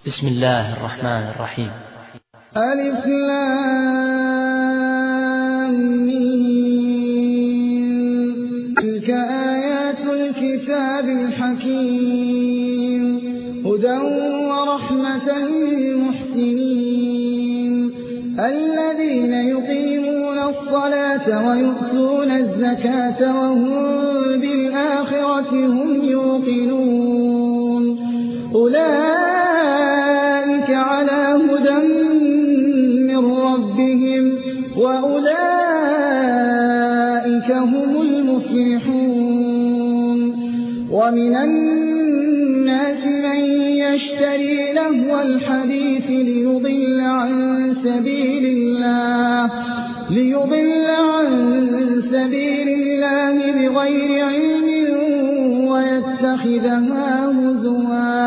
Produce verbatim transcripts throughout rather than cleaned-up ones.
بسم الله الرحمن الرحيم. ألف لام ميم. تلك آيات الكتاب الحكيم هدى ورحمة للمحسنين الذين يقيمون الصلاة ويؤتون الزكاة وهم بالآخرة هم يوقنون أولئك على هدى من ربهم وأولئك هم المفلحون. ومن الناس من يشتري لهو الحديث ليضل عن سبيل الله ليضل عن سبيل الله بغير علم ويتخذها هزوا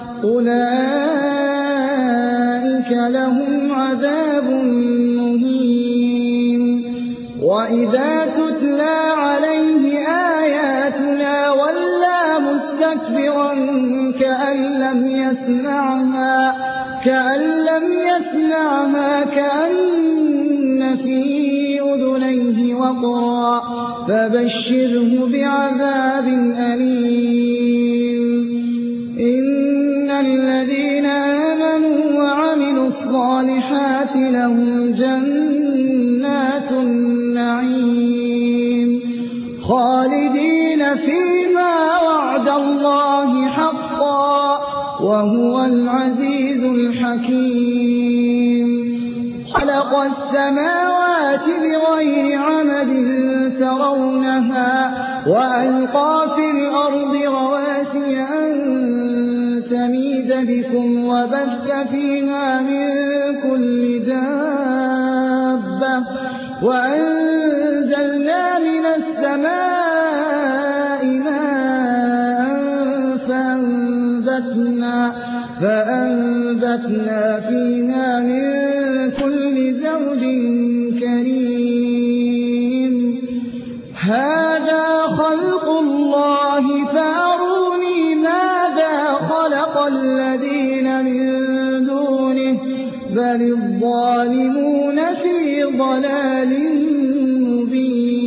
أولئك لهم عذاب مهين. وإذا تتلى عليه آياتنا ولى مستكبرا كأن لم يسمعها كأن لم يسمعها كأن في أذنيه وقرا فبشره بعذاب أليم. إن الذين آمنوا وعملوا الصالحات لهم جنات النعيم خالدين فيما وعد الله حقا وهو العزيز الحكيم. خلق السماوات بغير عمد ترونها وألقى في الأرض رواسي أن تميد بكم وبث فيها من كل دابة وأنزلنا من السماء ماء فأنبتنا, فأنبتنا فيها من كل زوج كريم. هذا خلق الله فأروني ماذا خلق الذين من دونه بل الظالمون في ضلال مبين.